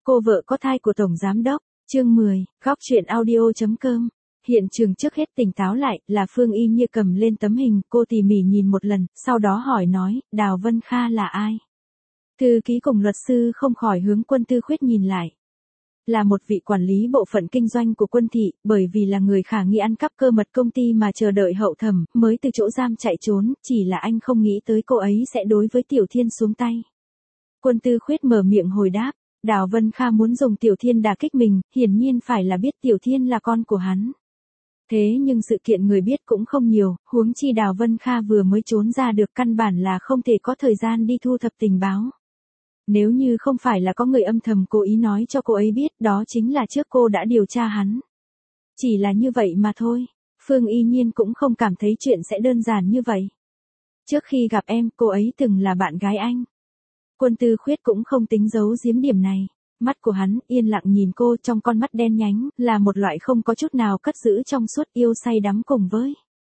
Cô vợ có thai của Tổng Giám Đốc, chương 10, góc truyện audio.com. Hiện trường trước hết tỉnh táo lại là Phương Y Như cầm lên tấm hình, cô tỉ mỉ nhìn một lần, sau đó hỏi nói, Đào Vân Kha là ai? Thư ký cùng luật sư không khỏi hướng Quân Tư Khuyết nhìn lại. Là một vị quản lý bộ phận kinh doanh của Quân thị, bởi vì là người khả nghi ăn cắp cơ mật công ty mà chờ đợi hậu thẩm, mới từ chỗ giam chạy trốn, chỉ là anh không nghĩ tới cô ấy sẽ đối với Tiểu Thiên xuống tay. Quân Tư Khuyết mở miệng hồi đáp. Đào Vân Kha muốn dùng Tiểu Thiên đả kích mình, hiển nhiên phải là biết Tiểu Thiên là con của hắn. Thế nhưng sự kiện người biết cũng không nhiều, huống chi Đào Vân Kha vừa mới trốn ra được, căn bản là không thể có thời gian đi thu thập tình báo. Nếu như không phải là có người âm thầm cố ý nói cho cô ấy biết, đó chính là trước cô đã điều tra hắn. Chỉ là như vậy mà thôi, Phương Y Nhiên cũng không cảm thấy chuyện sẽ đơn giản như vậy. Trước khi gặp em, cô ấy từng là bạn gái anh. Quân Tư Khuyết cũng không tính giấu giếm điểm này. Mắt của hắn yên lặng nhìn cô, trong con mắt đen nhánh, là một loại không có chút nào cất giữ trong suốt, yêu say đắm cùng với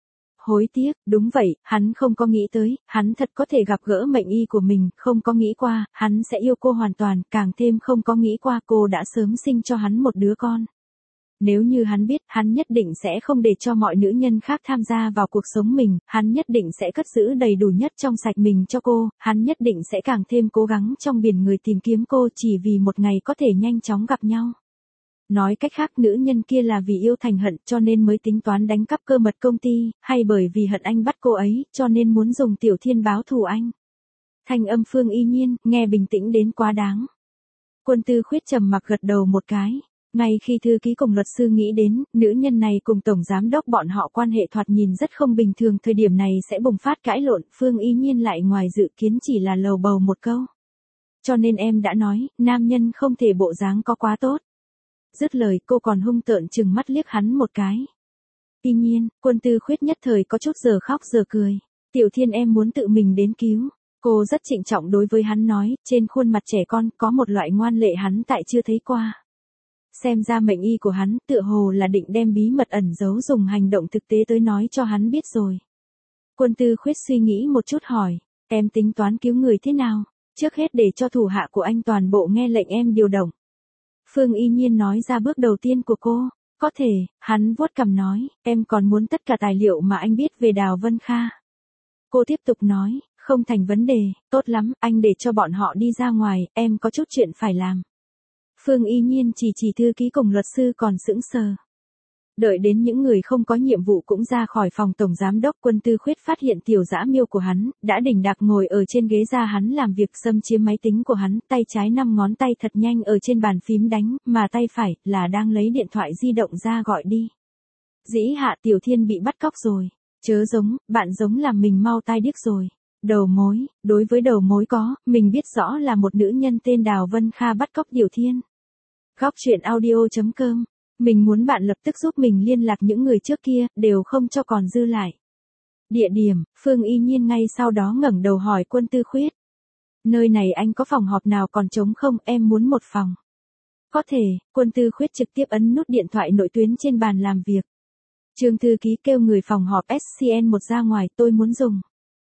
hối tiếc. Đúng vậy, hắn không có nghĩ tới, hắn thật có thể gặp gỡ mệnh y của mình, không có nghĩ qua, hắn sẽ yêu cô hoàn toàn, càng thêm không có nghĩ qua cô đã sớm sinh cho hắn một đứa con. Nếu như hắn biết, hắn nhất định sẽ không để cho mọi nữ nhân khác tham gia vào cuộc sống mình, hắn nhất định sẽ cất giữ đầy đủ nhất trong sạch mình cho cô, hắn nhất định sẽ càng thêm cố gắng trong biển người tìm kiếm cô chỉ vì một ngày có thể nhanh chóng gặp nhau. Nói cách khác, nữ nhân kia là vì yêu thành hận cho nên mới tính toán đánh cắp cơ mật công ty, hay bởi vì hận anh bắt cô ấy, cho nên muốn dùng Tiểu Thiên báo thù anh. Thanh âm Phương Y Nhiên, nghe bình tĩnh đến quá đáng. Quân Tư Khuyết trầm mặc gật đầu một cái. Ngay khi thư ký cùng luật sư nghĩ đến, nữ nhân này cùng Tổng Giám Đốc bọn họ quan hệ thoạt nhìn rất không bình thường, thời điểm này sẽ bùng phát cãi lộn, Phương Y Nhiên lại ngoài dự kiến chỉ là lầu bầu một câu. Cho nên em đã nói, nam nhân không thể bộ dáng có quá tốt. Dứt lời, cô còn hung tợn chừng mắt liếc hắn một cái. Tuy nhiên, Quân Tư Khuyết nhất thời có chút giờ khóc giờ cười. Tiểu Thiên em muốn tự mình đến cứu. Cô rất trịnh trọng đối với hắn nói, trên khuôn mặt trẻ con có một loại ngoan lệ hắn tại chưa thấy qua. Xem ra mệnh y của hắn tựa hồ là định đem bí mật ẩn giấu dùng hành động thực tế tới nói cho hắn biết rồi. Quân Tư Khuyết suy nghĩ một chút hỏi, em tính toán cứu người thế nào? Trước hết để cho thủ hạ của anh toàn bộ nghe lệnh em điều động. Phương Y Nhiên nói ra bước đầu tiên của cô. Có thể, hắn vuốt cằm nói, em còn muốn tất cả tài liệu mà anh biết về Đào Vân Kha. Cô tiếp tục nói, không thành vấn đề, tốt lắm, anh để cho bọn họ đi ra ngoài, em có chút chuyện phải làm. Phương Y Nhiên chỉ thư ký cùng luật sư còn sững sờ. Đợi đến những người không có nhiệm vụ cũng ra khỏi phòng Tổng Giám Đốc, Quân Tư Khuyết phát hiện Tiểu Dã Miêu của hắn đã đỉnh đạc ngồi ở trên ghế ra hắn làm việc, xâm chiếm máy tính của hắn, tay trái 5 ngón tay thật nhanh ở trên bàn phím đánh, mà tay phải là đang lấy điện thoại di động ra gọi đi. Dĩ hạ, Tiểu Thiên bị bắt cóc rồi. Chớ giống, bạn giống làm mình mau tai điếc rồi. Đầu mối, đối với đầu mối mình biết rõ là một nữ nhân tên Đào Vân Kha bắt cóc Tiểu Thiên. Góc truyện audio.com. Mình muốn bạn lập tức giúp mình liên lạc những người trước kia, đều không cho còn dư lại. Địa điểm, Phương Y Nhiên ngay sau đó ngẩng đầu hỏi Quân Tư Khuyết. Nơi này anh có phòng họp nào còn trống không, em muốn một phòng. Có thể, Quân Tư Khuyết trực tiếp ấn nút điện thoại nội tuyến trên bàn làm việc. Trương thư ký kêu người phòng họp SCN1 ra ngoài, tôi muốn dùng.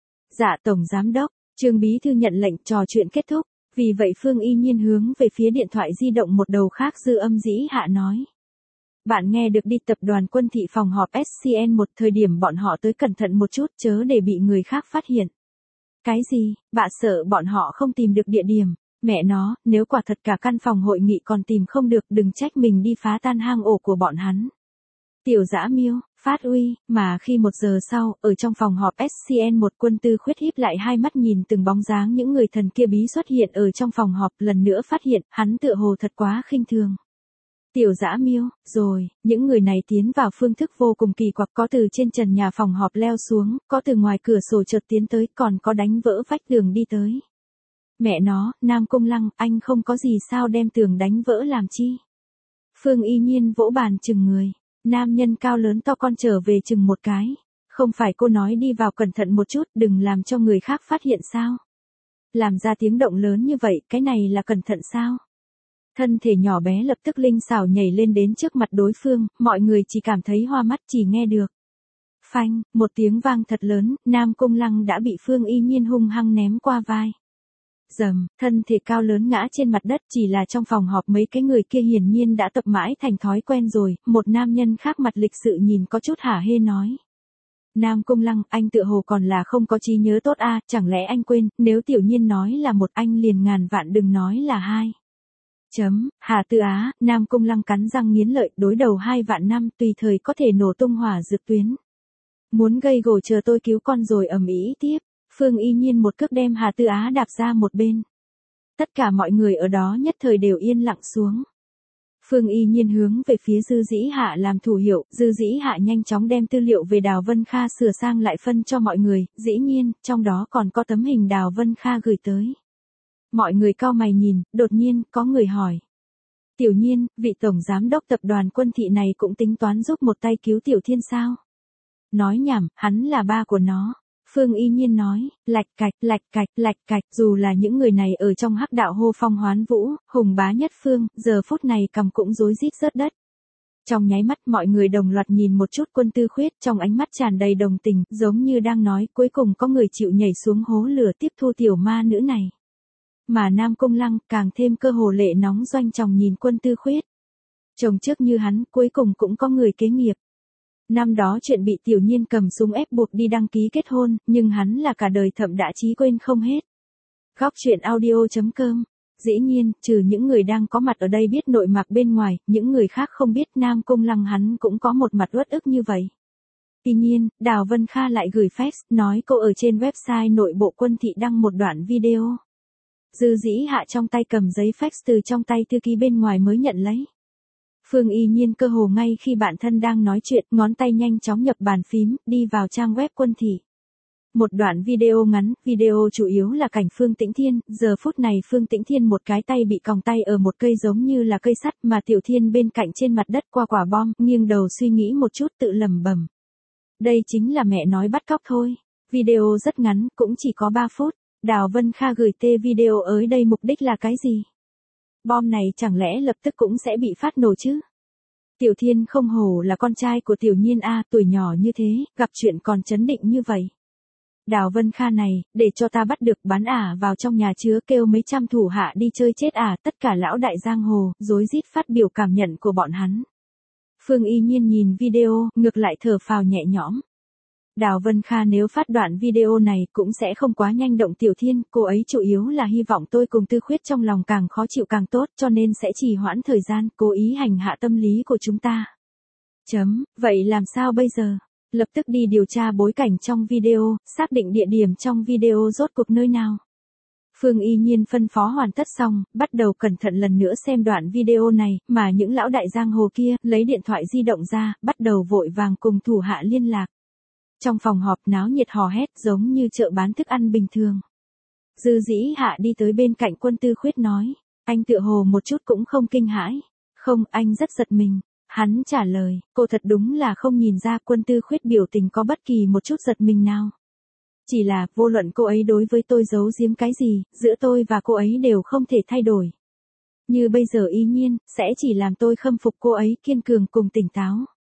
Dạ Tổng Giám Đốc, Trương bí thư nhận lệnh, trò chuyện kết thúc. Vì vậy Phương Y Nhiên hướng về phía điện thoại di động một đầu khác dư âm dĩ hạ nói. Bạn nghe được đi, tập đoàn Quân thị phòng họp SCN1, thời điểm bọn họ tới cẩn thận một chút chớ để bị người khác phát hiện. Cái gì, bạn sợ bọn họ không tìm được địa điểm, mẹ nó, nếu quả thật cả căn phòng hội nghị còn tìm không được đừng trách mình đi phá tan hang ổ của bọn hắn. Tiểu Dã Miêu, phát uy, mà khi 1 giờ sau, ở trong phòng họp SCN1, Quân Tư Khuyết híp lại hai mắt nhìn từng bóng dáng những người thần kia bí xuất hiện ở trong phòng họp, lần nữa phát hiện, hắn tựa hồ thật quá khinh thường. Tiểu Dã Miêu, rồi, những người này tiến vào phương thức vô cùng kỳ quặc, có từ trên trần nhà phòng họp leo xuống, có từ ngoài cửa sổ chợt tiến tới, còn có đánh vỡ vách tường đi tới. Mẹ nó, Nam Cung Lăng, anh không có gì sao đem tường đánh vỡ làm chi? Phương Y Nhiên vỗ bàn chừng người. Nam nhân cao lớn to con trở về chừng một cái. Không phải cô nói đi vào cẩn thận một chút, đừng làm cho người khác phát hiện sao? Làm ra tiếng động lớn như vậy, cái này là cẩn thận sao? Thân thể nhỏ bé lập tức linh xảo nhảy lên đến trước mặt đối phương, mọi người chỉ cảm thấy hoa mắt, chỉ nghe được. Phanh, một tiếng vang thật lớn, Nam Cung Lăng đã bị Phương Y Nhiên hung hăng ném qua vai. Dầm, thân thể cao lớn ngã trên mặt đất, chỉ là trong phòng họp mấy cái người kia hiển nhiên đã tập mãi thành thói quen rồi, một nam nhân khác mặt lịch sự nhìn có chút hả hê nói. Nam Cung Lăng, anh tựa hồ còn là không có trí nhớ tốt a, chẳng lẽ anh quên, nếu Tiểu Nhiên nói là một anh liền ngàn vạn đừng nói là hai. Hà Tư Á, Nam Cung Lăng cắn răng nghiến lợi, đối đầu 2 vạn năm tùy thời có thể nổ tung hỏa dược tuyến. Muốn gây gổ chờ tôi cứu con rồi ầm ĩ tiếp. Phương Y Nhiên một cước đem Hà Tư Á đạp ra một bên. Tất cả mọi người ở đó nhất thời đều yên lặng xuống. Phương Y Nhiên hướng về phía Dư Dĩ Hạ làm thủ hiệu, Dư Dĩ Hạ nhanh chóng đem tư liệu về Đào Vân Kha sửa sang lại phân cho mọi người, dĩ nhiên, trong đó còn có tấm hình Đào Vân Kha gửi tới. Mọi người cau mày nhìn, đột nhiên, có người hỏi. Tiểu Nhiên, vị tổng giám đốc tập đoàn Quân Thị này cũng tính toán giúp một tay cứu Tiểu Thiên sao? Nói nhảm, hắn là ba của nó. Phương Y Nhiên nói, lạch cạch, dù là những người này ở trong hắc đạo hô phong hoán vũ, hùng bá nhất phương, giờ phút này cầm cũng rối rít rớt đất. Trong nháy mắt mọi người đồng loạt nhìn một chút Quân Tư Khuyết, trong ánh mắt tràn đầy đồng tình, giống như đang nói cuối cùng có người chịu nhảy xuống hố lửa tiếp thu tiểu ma nữ này. Mà Nam Cung Lăng càng thêm cơ hồ lệ nóng doanh tròng nhìn Quân Tư Khuyết. Chồng trước như hắn cuối cùng cũng có người kế nghiệp. Năm đó chuyện bị Tiểu Nhiên cầm súng ép buộc đi đăng ký kết hôn, nhưng hắn là cả đời thậm đã chí quên không hết. Góc truyện audio.com. Dĩ nhiên, trừ những người đang có mặt ở đây biết nội mạc bên ngoài, những người khác không biết Nam Cung Lăng hắn cũng có một mặt uất ức như vậy. Tuy nhiên, Đào Vân Kha lại gửi fax, nói cô ở trên website nội bộ Quân Thị đăng một đoạn video. Dư Dĩ Hạ trong tay cầm giấy fax từ trong tay thư ký bên ngoài mới nhận lấy. Phương Y Nhiên cơ hồ ngay khi bản thân đang nói chuyện, ngón tay nhanh chóng nhập bàn phím, đi vào trang web Quân Thị. Một đoạn video ngắn, video chủ yếu là cảnh Phương Tĩnh Thiên, giờ phút này Phương Tĩnh Thiên một cái tay bị còng tay ở một cây giống như là cây sắt mà Tiểu Thiên bên cạnh trên mặt đất qua quả bom, nghiêng đầu suy nghĩ một chút tự lẩm bẩm. Đây chính là mẹ nói bắt cóc thôi. Video rất ngắn, cũng chỉ có 3 phút. Đào Vân Kha gửi video ở đây mục đích là cái gì? Bom này chẳng lẽ lập tức cũng sẽ bị phát nổ chứ? Tiểu Thiên không hổ là con trai của Tiểu Nhiên a, tuổi nhỏ như thế, gặp chuyện còn chấn định như vậy. Đào Vân Kha này, để cho ta bắt được bán vào trong nhà chứa kêu mấy trăm thủ hạ đi chơi chết tất cả lão đại giang hồ, rối rít phát biểu cảm nhận của bọn hắn. Phương Y Nhiên nhìn video, ngược lại thở phào nhẹ nhõm. Đào Vân Kha nếu phát đoạn video này cũng sẽ không quá nhanh động Tiểu Thiên, cô ấy chủ yếu là hy vọng tôi cùng Tư Khuyết trong lòng càng khó chịu càng tốt cho nên sẽ trì hoãn thời gian, cố ý hành hạ tâm lý của chúng ta. Vậy làm sao bây giờ? Lập tức đi điều tra bối cảnh trong video, xác định địa điểm trong video rốt cuộc nơi nào. Phương Y Nhiên phân phó hoàn tất xong, bắt đầu cẩn thận lần nữa xem đoạn video này, mà những lão đại giang hồ kia, lấy điện thoại di động ra, bắt đầu vội vàng cùng thủ hạ liên lạc. Trong phòng họp náo nhiệt hò hét giống như chợ bán thức ăn bình thường. Dư Dĩ Hạ đi tới bên cạnh Quân Tư Khuyết nói, anh tựa hồ một chút cũng không kinh hãi. Không, anh rất giật mình. Hắn trả lời, cô thật đúng là không nhìn ra Quân Tư Khuyết biểu tình có bất kỳ một chút giật mình nào. Chỉ là, vô luận cô ấy đối với tôi giấu giếm cái gì, giữa tôi và cô ấy đều không thể thay đổi. Như bây giờ Y Nhiên, sẽ chỉ làm tôi khâm phục cô ấy kiên cường cùng tỉnh táo.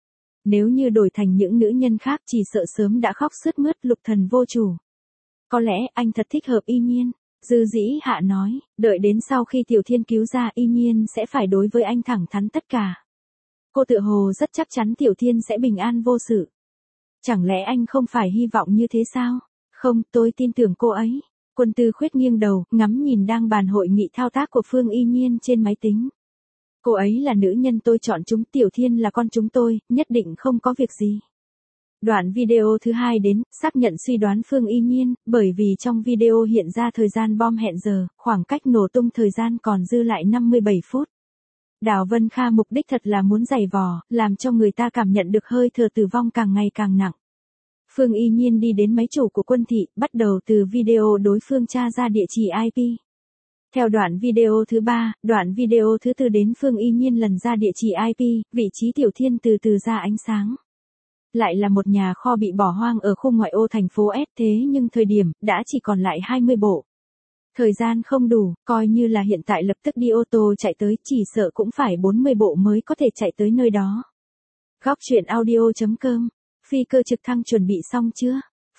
Nếu như đổi thành những nữ nhân khác chỉ sợ sớm đã khóc sướt mướt lục thần vô chủ. Có lẽ anh thật thích hợp Y Nhiên. Dư Dĩ Hạ nói, đợi đến sau khi Tiểu Thiên cứu ra Y Nhiên sẽ phải đối với anh thẳng thắn tất cả. Cô tự hồ rất chắc chắn Tiểu Thiên sẽ bình an vô sự. Chẳng lẽ anh không phải hy vọng như thế sao? Không, tôi tin tưởng cô ấy. Quân Tư Khuyết nghiêng đầu, ngắm nhìn đang bàn hội nghị thao tác của Phương Y Nhiên trên máy tính. Cô ấy là nữ nhân tôi chọn chúng, Tiểu Thiên là con chúng tôi, nhất định không có việc gì. Đoạn video thứ 2 đến, xác nhận suy đoán Phương Y Nhiên, bởi vì trong video hiện ra thời gian bom hẹn giờ, khoảng cách nổ tung thời gian còn dư lại 57 phút. Đào Vân Kha mục đích thật là muốn giày vò, làm cho người ta cảm nhận được hơi thở tử vong càng ngày càng nặng. Phương Y Nhiên đi đến máy chủ của Quân Thị, bắt đầu từ video đối phương tra ra địa chỉ IP. Theo đoạn video thứ 3, đoạn video thứ 4 đến Phương Y Nhiên lần ra địa chỉ IP, vị trí Tiểu Thiên từ từ ra ánh sáng. Lại là một nhà kho bị bỏ hoang ở khu ngoại ô thành phố S, thế nhưng thời điểm, đã chỉ còn lại 20 bộ. Thời gian không đủ, coi như là hiện tại lập tức đi ô tô chạy tới, chỉ sợ cũng phải 40 bộ mới có thể chạy tới nơi đó. Góc truyện audio.com. Phi cơ trực thăng chuẩn bị xong chưa?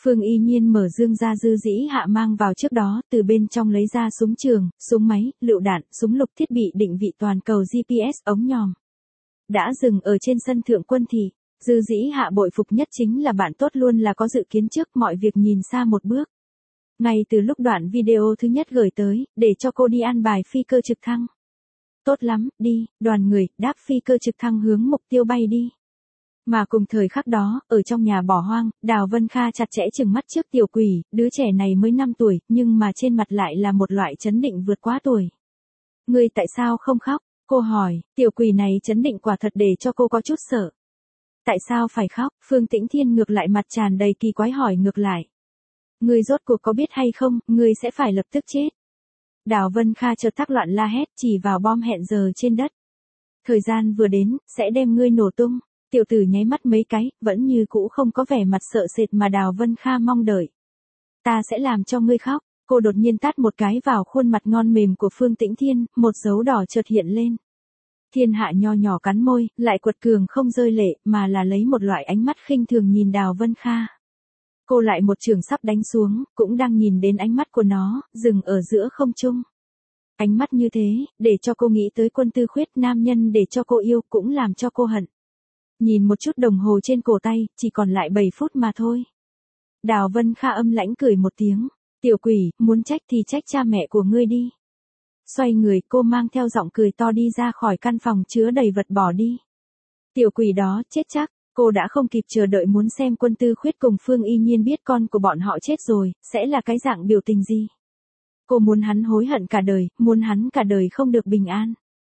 Phương Y Nhiên mở dương ra Dư Dĩ Hạ mang vào trước đó, từ bên trong lấy ra súng trường, súng máy, lựu đạn, súng lục, thiết bị định vị toàn cầu GPS, ống nhòm. Đã dừng ở trên sân thượng quân thị. Dư Dĩ Hạ bội phục nhất chính là bạn tốt luôn là có dự kiến trước mọi việc nhìn xa một bước. Ngay từ lúc đoạn video thứ nhất gửi tới, để cho cô đi an bài phi cơ trực thăng. Tốt lắm, đi, đoàn người, đáp phi cơ trực thăng hướng mục tiêu bay đi. Mà cùng thời khắc đó, ở trong nhà bỏ hoang, Đào Vân Kha chặt chẽ trừng mắt trước Tiểu Quỷ, đứa trẻ này mới 5 tuổi, nhưng mà trên mặt lại là một loại chấn định vượt quá tuổi. Ngươi tại sao không khóc? Cô hỏi, Tiểu Quỷ này chấn định quả thật để cho cô có chút sợ. Tại sao phải khóc? Phương Tĩnh Thiên ngược lại mặt tràn đầy kỳ quái hỏi ngược lại. Ngươi rốt cuộc có biết hay không, ngươi sẽ phải lập tức chết. Đào Vân Kha chợt thắc loạn la hét chỉ vào bom hẹn giờ trên đất. Thời gian vừa đến, sẽ đem ngươi nổ tung. Tiểu tử nháy mắt mấy cái, vẫn như cũ không có vẻ mặt sợ sệt mà Đào Vân Kha mong đợi. Ta sẽ làm cho ngươi khóc. Cô đột nhiên tát một cái vào khuôn mặt ngon mềm của Phương Tĩnh Thiên, một dấu đỏ chợt hiện lên. Thiên Hạ nho nhỏ cắn môi, lại quật cường không rơi lệ, mà là lấy một loại ánh mắt khinh thường nhìn Đào Vân Kha. Cô lại một trường sắp đánh xuống, cũng đang nhìn đến ánh mắt của nó, dừng ở giữa không trung. Ánh mắt như thế, để cho cô nghĩ tới Quân Tư Khuyết, nam nhân để cho cô yêu, cũng làm cho cô hận. Nhìn một chút đồng hồ trên cổ tay, chỉ còn lại 7 phút mà thôi. Đào Vân Kha âm lãnh cười một tiếng. Tiểu Quỷ, muốn trách thì trách cha mẹ của ngươi đi. Xoay người, cô mang theo giọng cười to đi ra khỏi căn phòng chứa đầy vật bỏ đi. Tiểu Quỷ đó, chết chắc. Cô đã không kịp chờ đợi muốn xem Quân Tư Khuyết cùng Phương Y Nhiên biết con của bọn họ chết rồi, sẽ là cái dạng biểu tình gì. Cô muốn hắn hối hận cả đời, muốn hắn cả đời không được bình an.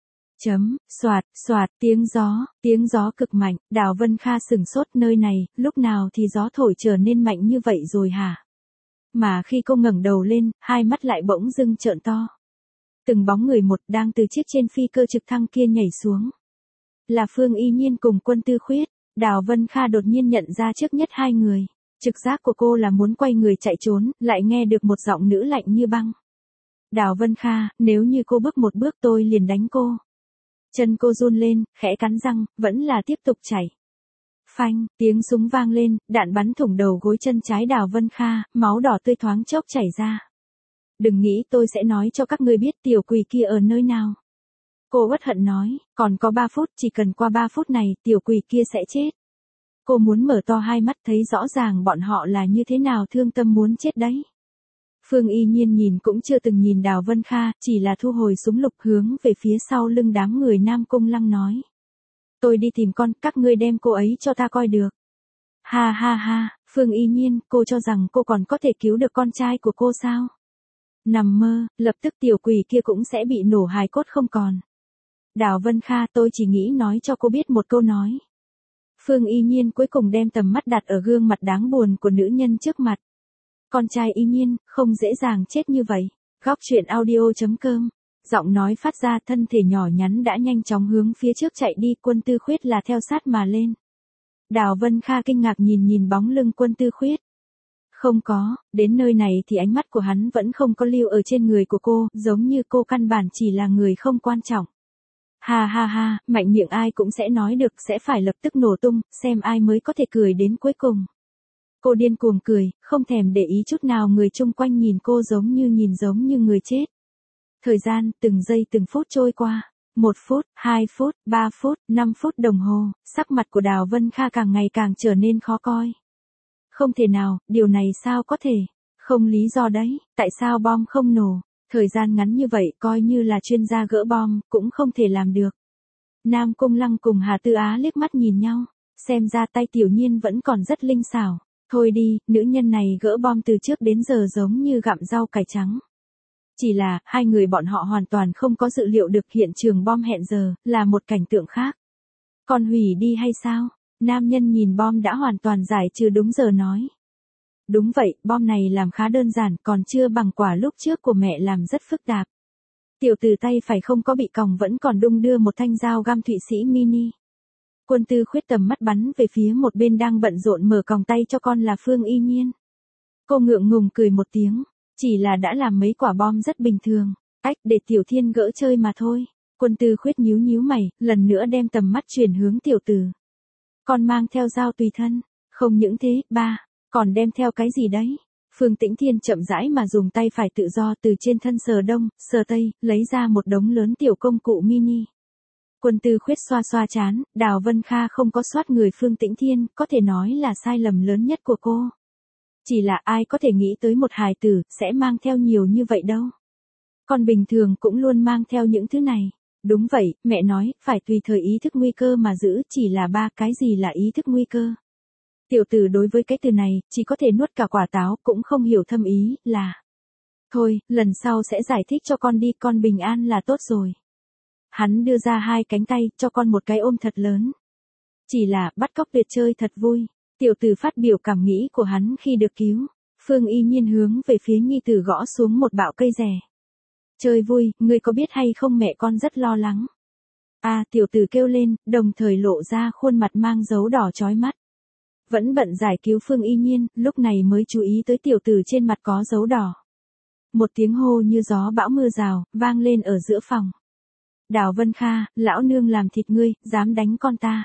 Soạt, soạt, tiếng gió cực mạnh, Đào Vân Kha sửng sốt, nơi này, lúc nào thì gió thổi trở nên mạnh như vậy rồi hả? Mà khi cô ngẩng đầu lên, hai mắt lại bỗng dưng trợn to. Từng bóng người một đang từ chiếc trên phi cơ trực thăng kia nhảy xuống. Là Phương Y Nhiên cùng Quân Tư Khuyết. Đào Vân Kha đột nhiên nhận ra trước nhất hai người. Trực giác của cô là muốn quay người chạy trốn, lại nghe được một giọng nữ lạnh như băng. Đào Vân Kha, nếu như cô bước một bước tôi liền đánh cô. Chân cô run lên, khẽ cắn răng, vẫn là tiếp tục chạy. Phanh, tiếng súng vang lên, đạn bắn thủng đầu gối chân trái Đào Vân Kha, máu đỏ tươi thoáng chốc chảy ra. Đừng nghĩ tôi sẽ nói cho các ngươi biết Tiểu Quỷ kia ở nơi nào. Cô uất hận nói, còn có 3 phút, chỉ cần qua 3 phút này, Tiểu Quỷ kia sẽ chết. Cô muốn mở to hai mắt thấy rõ ràng bọn họ là như thế nào thương tâm muốn chết đấy. Phương Y Nhiên nhìn cũng chưa từng nhìn Đào Vân Kha, chỉ là thu hồi súng lục hướng về phía sau lưng đám người Nam Cung Lăng nói. Tôi đi tìm con, các ngươi đem cô ấy cho ta coi được. Ha ha ha, Phương Y Nhiên, cô cho rằng cô còn có thể cứu được con trai của cô sao? Nằm mơ, lập tức Tiểu Quỷ kia cũng sẽ bị nổ hài cốt không còn. Đào Vân Kha, tôi chỉ nghĩ nói cho cô biết một câu nói. Phương Y Nhiên cuối cùng đem tầm mắt đặt ở gương mặt đáng buồn của nữ nhân trước mặt. Con trai Y Nhiên, không dễ dàng chết như vậy. Góc truyện audio.com. Giọng nói phát ra, thân thể nhỏ nhắn đã nhanh chóng hướng phía trước chạy đi, Quân Tư Khuyết là theo sát mà lên. Đào Vân Kha kinh ngạc nhìn bóng lưng Quân Tư Khuyết. Không có, đến nơi này thì ánh mắt của hắn vẫn không có lưu ở trên người của cô, giống như cô căn bản chỉ là người không quan trọng. Ha ha ha, mạnh miệng ai cũng sẽ nói được, sẽ phải lập tức nổ tung, xem ai mới có thể cười đến cuối cùng. Cô điên cuồng cười, không thèm để ý chút nào người chung quanh nhìn cô giống như người chết. Thời gian, từng giây từng phút trôi qua. 1 phút, 2 phút, 3 phút, 5 phút đồng hồ, sắc mặt của Đào Vân Kha càng ngày càng trở nên khó coi. Không thể nào, điều này sao có thể? Không lý do đấy, tại sao bom không nổ? Thời gian ngắn như vậy coi như là chuyên gia gỡ bom, cũng không thể làm được. Nam Cung Lăng cùng Hà Tư Á liếc mắt nhìn nhau, xem ra tay Tiểu Nhiên vẫn còn rất linh xảo. Thôi đi, nữ nhân này gỡ bom từ trước đến giờ giống như gặm rau cải trắng. Chỉ là, hai người bọn họ hoàn toàn không có dự liệu được hiện trường bom hẹn giờ, là một cảnh tượng khác. Còn hủy đi hay sao? Nam nhân nhìn bom đã hoàn toàn giải trừ đúng giờ nói. Đúng vậy, bom này làm khá đơn giản, còn chưa bằng quả lúc trước của mẹ làm rất phức tạp. Tiểu tử tay phải không có bị còng vẫn còn đung đưa một thanh dao găm Thụy Sĩ mini. Quân Tư Khuyết tầm mắt bắn về phía một bên đang bận rộn mở còng tay cho con là Phương Y Nhiên. Cô ngượng ngùng cười một tiếng, chỉ là đã làm mấy quả bom rất bình thường, để Tiểu Thiên gỡ chơi mà thôi. Quân Tư Khuyết nhíu mày, lần nữa đem tầm mắt chuyển hướng tiểu tử. Con mang theo dao tùy thân, không những thế, ba, Còn đem theo cái gì đấy? Phương Tĩnh Thiên chậm rãi mà dùng tay phải tự do từ trên thân sờ đông, sờ tây, lấy ra một đống lớn tiểu công cụ mini. Quân Tư Khuyết xoa xoa trán, Đào Vân Kha không có soát người Phương Tĩnh Thiên, có thể nói là sai lầm lớn nhất của cô. Chỉ là ai có thể nghĩ tới một hài tử, sẽ mang theo nhiều như vậy đâu. Con bình thường cũng luôn mang theo những thứ này. Đúng vậy, mẹ nói, phải tùy thời ý thức nguy cơ mà giữ, chỉ là ba cái gì là ý thức nguy cơ. Tiểu tử đối với cái từ này, chỉ có thể nuốt cả quả táo, cũng không hiểu thâm ý, là. Thôi, lần sau sẽ giải thích cho con đi, con bình an là tốt rồi. Hắn đưa ra hai cánh tay, cho con một cái ôm thật lớn. Chỉ là, bắt cóc tuyệt chơi thật vui. Tiểu tử phát biểu cảm nghĩ của hắn khi được cứu. Phương Y Nhiên hướng về phía nhi tử gõ xuống một bạo cây rẻ. Chơi vui, ngươi có biết hay không mẹ con rất lo lắng. Tiểu tử kêu lên, đồng thời lộ ra khuôn mặt mang dấu đỏ chói mắt. Vẫn bận giải cứu Phương Y Nhiên, lúc này mới chú ý tới tiểu tử trên mặt có dấu đỏ. Một tiếng hô như gió bão mưa rào, vang lên ở giữa phòng. Đào Vân Kha, lão nương làm thịt ngươi, dám đánh con ta.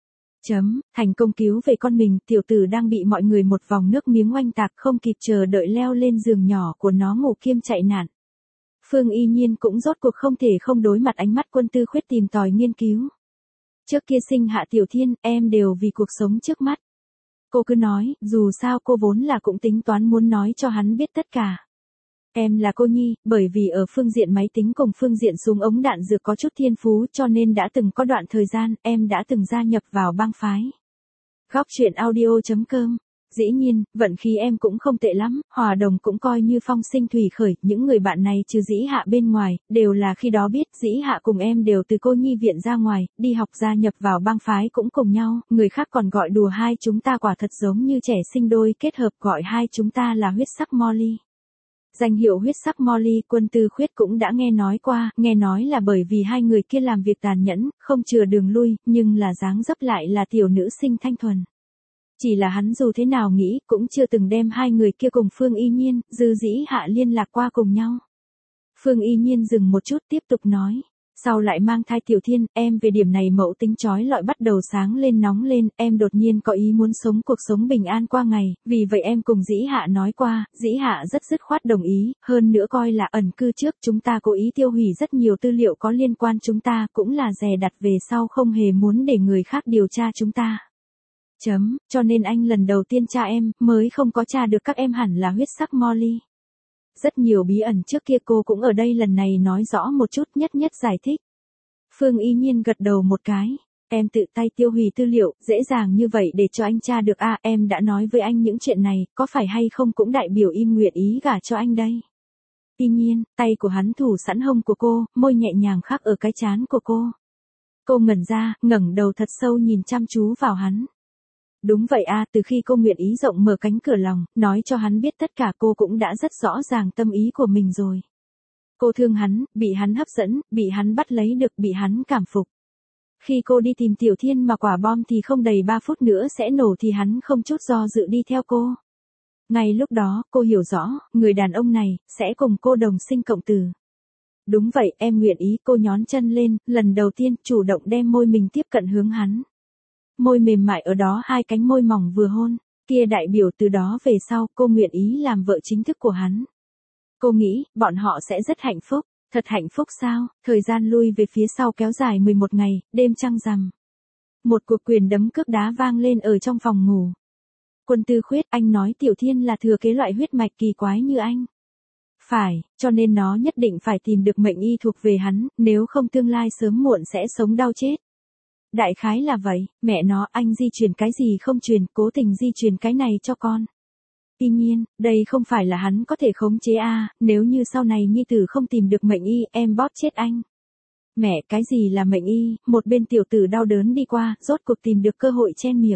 Thành công cứu về con mình, tiểu tử đang bị mọi người một vòng nước miếng oanh tạc không kịp chờ đợi leo lên giường nhỏ của nó ngủ kiêm chạy nạn. Phương Y Nhiên cũng rốt cuộc không thể không đối mặt ánh mắt Quân Tư Khuyết tìm tòi nghiên cứu. Trước kia sinh hạ Tiểu Thiên, em đều vì cuộc sống trước mắt. Cô cứ nói, dù sao cô vốn là cũng tính toán muốn nói cho hắn biết tất cả. Em là cô nhi, bởi vì ở phương diện máy tính cùng phương diện súng ống đạn dược có chút thiên phú cho nên đã từng có đoạn thời gian em đã từng gia nhập vào bang phái. Góc truyện audio.com. Dĩ nhiên, vận khí em cũng không tệ lắm, hòa đồng cũng coi như phong sinh thủy khởi, những người bạn này trừ Dĩ Hạ bên ngoài, đều là khi đó biết Dĩ Hạ cùng em đều từ cô nhi viện ra ngoài, đi học gia nhập vào bang phái cũng cùng nhau, người khác còn gọi đùa hai chúng ta quả thật giống như trẻ sinh đôi kết hợp gọi hai chúng ta là huyết sắc Molly. Danh hiệu huyết sắc Molly Quân Tư Khuyết cũng đã nghe nói qua, nghe nói là bởi vì hai người kia làm việc tàn nhẫn, không chừa đường lui, nhưng là dáng dấp lại là tiểu nữ sinh thanh thuần. Chỉ là hắn dù thế nào nghĩ cũng chưa từng đem hai người kia cùng Phương Y Nhiên, Dư Dĩ Hạ liên lạc qua cùng nhau. Phương Y Nhiên dừng một chút tiếp tục nói. Sau lại mang thai Tiểu Thiên, em về điểm này mẫu tính chói lọi bắt đầu sáng lên nóng lên, em đột nhiên có ý muốn sống cuộc sống bình an qua ngày, vì vậy em cùng Dĩ Hạ nói qua, Dĩ Hạ rất dứt khoát đồng ý, hơn nữa coi là ẩn cư trước chúng ta cố ý tiêu hủy rất nhiều tư liệu có liên quan chúng ta, cũng là dè đặt về sau không hề muốn để người khác điều tra chúng ta. Cho nên anh lần đầu tiên tra em, mới không có tra được các em hẳn là huyết sắc Molly. Rất nhiều bí ẩn trước kia cô cũng ở đây lần này nói rõ một chút nhất nhất giải thích. Phương Y Nhiên gật đầu một cái. Em tự tay tiêu hủy tư liệu, dễ dàng như vậy để cho anh tra được em đã nói với anh những chuyện này, có phải hay không cũng đại biểu im nguyện ý gả cho anh đây. Tuy nhiên, tay của hắn thủ sẵn hông của cô, môi nhẹ nhàng khắc ở cái trán của cô. Cô ngẩn ra, ngẩng đầu thật sâu nhìn chăm chú vào hắn. Đúng vậy từ khi cô nguyện ý rộng mở cánh cửa lòng, nói cho hắn biết tất cả cô cũng đã rất rõ ràng tâm ý của mình rồi. Cô thương hắn, bị hắn hấp dẫn, bị hắn bắt lấy được, bị hắn cảm phục. Khi cô đi tìm Tiểu Thiên mà quả bom thì không đầy 3 phút nữa sẽ nổ thì hắn không chút do dự đi theo cô. Ngay lúc đó, cô hiểu rõ, người đàn ông này, sẽ cùng cô đồng sinh cộng tử. Đúng vậy, em nguyện ý, cô nhón chân lên, lần đầu tiên chủ động đem môi mình tiếp cận hướng hắn. Môi mềm mại ở đó hai cánh môi mỏng vừa hôn, kia đại biểu từ đó về sau cô nguyện ý làm vợ chính thức của hắn. Cô nghĩ, bọn họ sẽ rất hạnh phúc, thật hạnh phúc sao, thời gian lui về phía sau kéo dài 11 ngày, đêm trăng rằm. Một cuộc quyền đấm cước đá vang lên ở trong phòng ngủ. Quân Tư Khuyết, anh nói Tiểu Thiên là thừa kế loại huyết mạch kỳ quái như anh. Phải, cho nên nó nhất định phải tìm được mệnh y thuộc về hắn, nếu không tương lai sớm muộn sẽ sống đau chết. Đại khái là vậy, mẹ nó anh di truyền cái gì không truyền, cố tình di truyền cái này cho con. Tuy nhiên, đây không phải là hắn có thể khống chế nếu như sau này nhi tử không tìm được mệnh y, em bóp chết anh. Mẹ, cái gì là mệnh y, một bên tiểu tử đau đớn đi qua, rốt cuộc tìm được cơ hội chen miệng.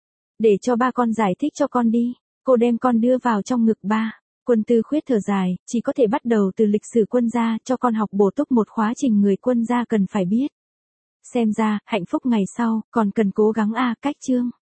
Để cho ba con giải thích cho con đi, cô đem con đưa vào trong ngực ba. Quân Tư Khuyết thở dài, chỉ có thể bắt đầu từ lịch sử quân gia, cho con học bổ túc một khóa trình người quân gia cần phải biết. Xem ra, hạnh phúc ngày sau, còn cần cố gắng cách chương.